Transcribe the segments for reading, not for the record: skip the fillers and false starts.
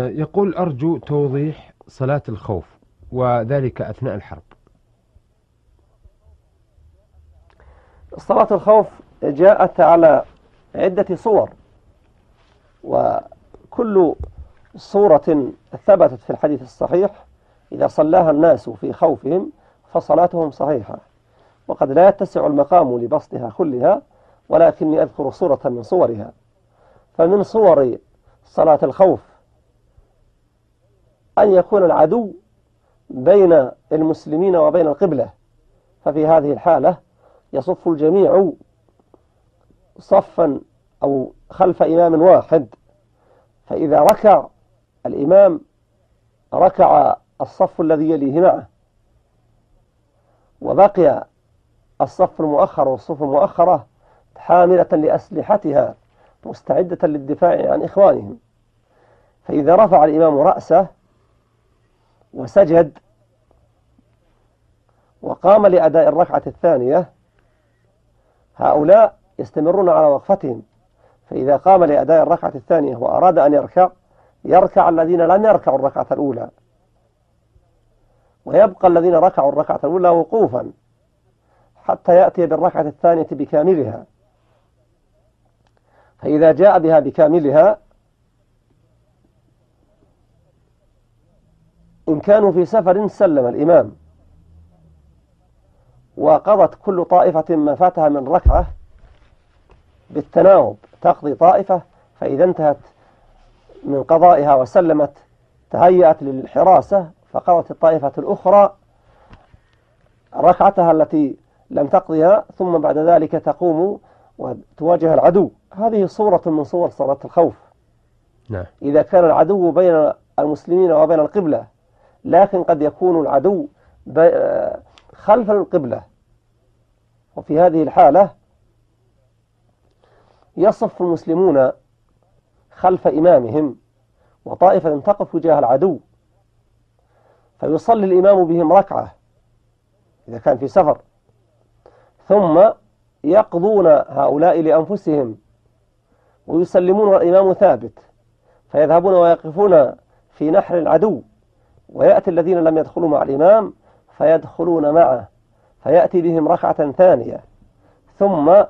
يقول أرجو توضيح صلاة الخوف وذلك أثناء الحرب. صلاة الخوف جاءت على عدة صور، وكل صورة ثبتت في الحديث الصحيح إذا صلاها الناس في خوفهم فصلاتهم صحيحة، وقد لا يتسع المقام لبسطها كلها، ولكني أذكر صورة من صورها. فمن صور صلاة الخوف أن يكون العدو بين المسلمين وبين القبلة، ففي هذه الحالة يصف الجميع صفا أو خلف إمام واحد، فإذا ركع الإمام ركع الصف الذي يليه معه، وبقي الصف المؤخر والصف المؤخرة حاملة لأسلحتها مستعدة للدفاع عن إخوانهم. فإذا رفع الإمام رأسه وسجد وقام لأداء الركعة الثانية، هؤلاء يستمرون على وقفتهم، فإذا قام لأداء الركعة الثانية وأراد أن يركع الذين لم يركعوا الركعة الأولى، ويبقى الذين ركعوا الركعة الأولى وقوفا حتى يأتي بالركعة الثانية بكاملها. فإذا جاء بها بكاملها إن كانوا في سفر سلم الإمام، وقضت كل طائفة ما فاتها من ركعة بالتناوب، تقضي طائفة، فإذا انتهت من قضائها وسلمت تهيأت للحراسة، فقضت الطائفة الأخرى ركعتها التي لم تقضيها، ثم بعد ذلك تقوم وتواجه العدو. هذه صورة من صور صلاة الخوف. نعم. إذا كان العدو بين المسلمين وبين القبلة، لكن قد يكون العدو خلف القبلة، وفي هذه الحالة يصف المسلمون خلف إمامهم، وطائفة تقف وجاه العدو، فيصلي الإمام بهم ركعة إذا كان في سفر، ثم يقضون هؤلاء لأنفسهم ويسلمون والإمام ثابت، فيذهبون ويقفون في نحر العدو، ويأتي الذين لم يدخلوا مع الإمام فيدخلون معه، فيأتي بهم ركعة ثانية، ثم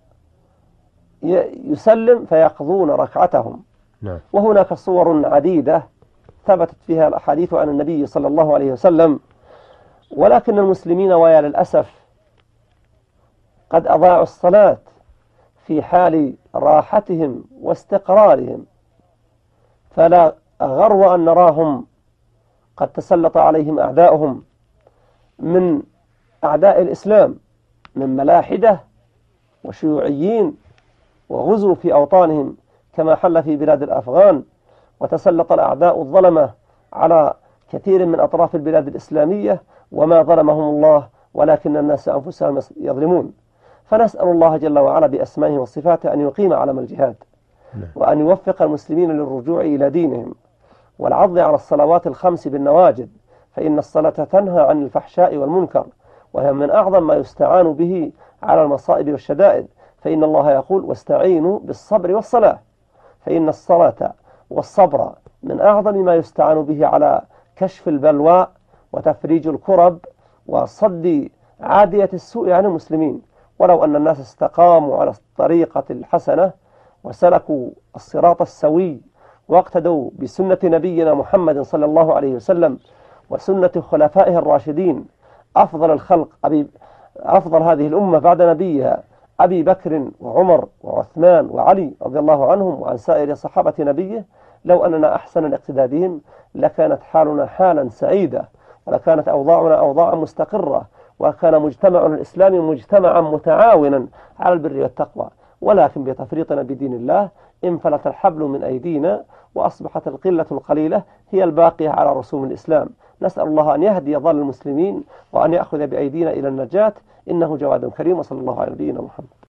يسلم فيقضون ركعتهم. نعم. وهناك صور عديدة ثبتت فيها الأحاديث عن النبي صلى الله عليه وسلم، ولكن المسلمين ويا للأسف قد أضاعوا الصلاة في حال راحتهم واستقرارهم، فلا غرو أن نراهم قد تسلط عليهم أعداؤهم من أعداء الإسلام من ملاحدة وشيوعيين، وغزوا في أوطانهم كما حل في بلاد الأفغان، وتسلط الأعداء الظلمة على كثير من أطراف البلاد الإسلامية، وما ظلمهم الله ولكن الناس أنفسهم يظلمون. فنسأل الله جل وعلا بأسمائه وصفاته أن يقيم علم الجهاد، وأن يوفق المسلمين للرجوع إلى دينهم والعض على الصلوات الخمس بالنواجذ، فإن الصلاة تنهى عن الفحشاء والمنكر، وهي من أعظم ما يستعان به على المصائب والشدائد، فإن الله يقول واستعينوا بالصبر والصلاة، فإن الصلاة والصبر من أعظم ما يستعان به على كشف البلوى وتفريج الكرب وصد عادية السوء عن المسلمين. ولو أن الناس استقاموا على الطريقة الحسنة وسلكوا الصراط السوي واقتدوا بسنة نبينا محمد صلى الله عليه وسلم وسنة خلفائه الراشدين أفضل الخلق أفضل هذه الأمة بعد نبيها أبي بكر وعمر وعثمان وعلي رضي الله عنهم وعن سائر صحابة نبيه، لو أننا أحسن الاقتداء بهم لكانت حالنا حالا سعيدة، ولكانت أوضاعنا أوضاعا مستقرة، وكان مجتمعنا الإسلامي مجتمعا متعاونا على البر والتقوى. ولكن بتفريطنا بدين الله انفلت الحبل من أيدينا، وأصبحت القلة القليلة هي الباقية على رسوم الإسلام. نسأل الله أن يهدي ضال المسلمين وأن يأخذ بأيدينا إلى النجاة، إنه جواد كريم، وصلى الله على نبينا محمد.